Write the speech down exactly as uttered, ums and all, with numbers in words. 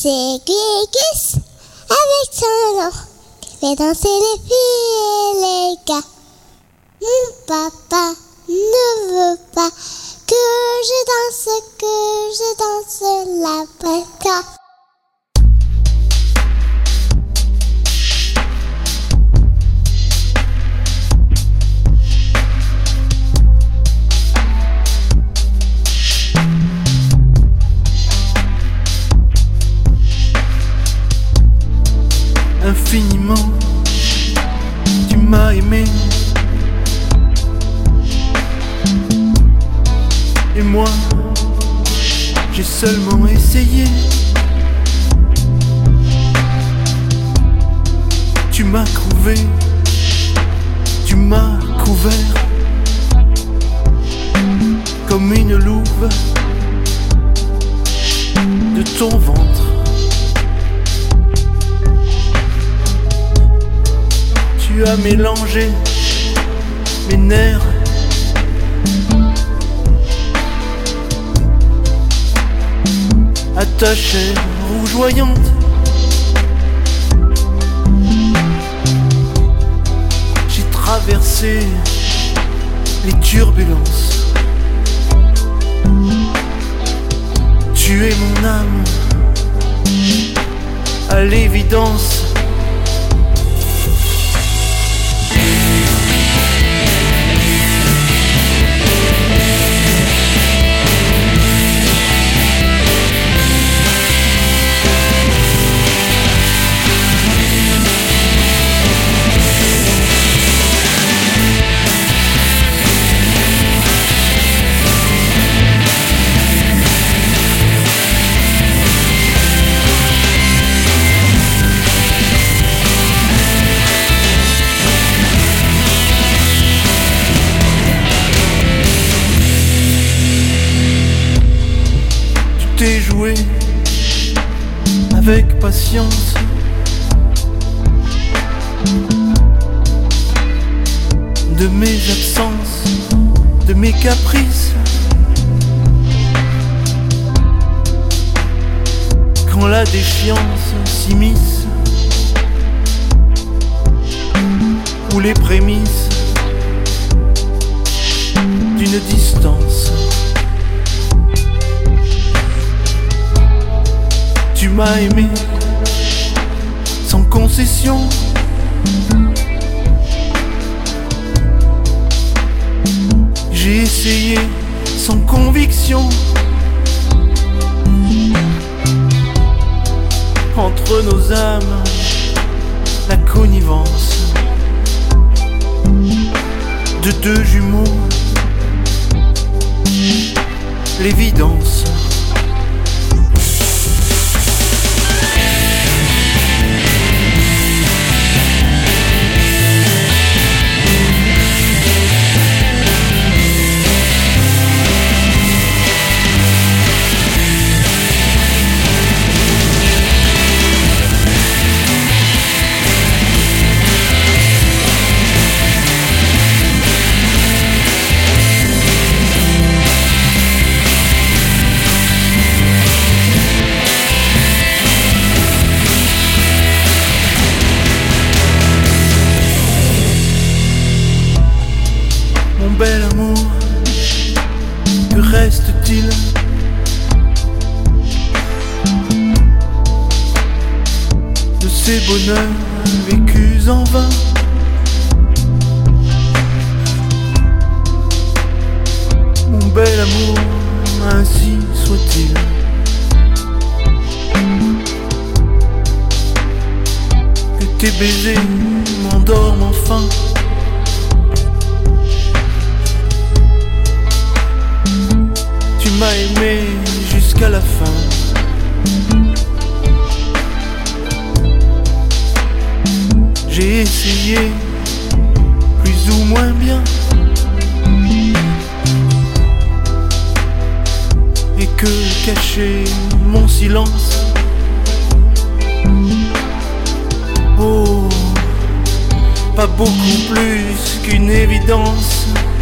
C'est Guigus avec son nom qui fait danser les filles et les gars. Mon papa ne veut pas que je danse, que je danse la polka. Infiniment, tu m'as aimé. Et moi, j'ai seulement essayé. Tu m'as couvé, tu m'as couvert comme une louve de ton ventre. Tu as mélangé mes nerfs à ta chair rougeoyante. J'ai traversé les turbulences. Tu es mon âme à l'évidence. T'es joué avec patience de mes absences, de mes caprices. Quand la défiance s'immisce, ou les prémices d'une distance. Tu m'as aimé sans concession. J'ai essayé sans conviction. Entre nos âmes, la connivence de deux jumeaux, l'évidence. Mon bel amour, que reste-t-il de ces bonheurs vécus en vain? Mon bel amour, ainsi soit-il. Que tes baisers m'endorment enfin. Tu m'as aimé jusqu'à la fin. J'ai essayé plus ou moins bien. Et que cacher mon silence? Oh, pas beaucoup plus qu'une évidence.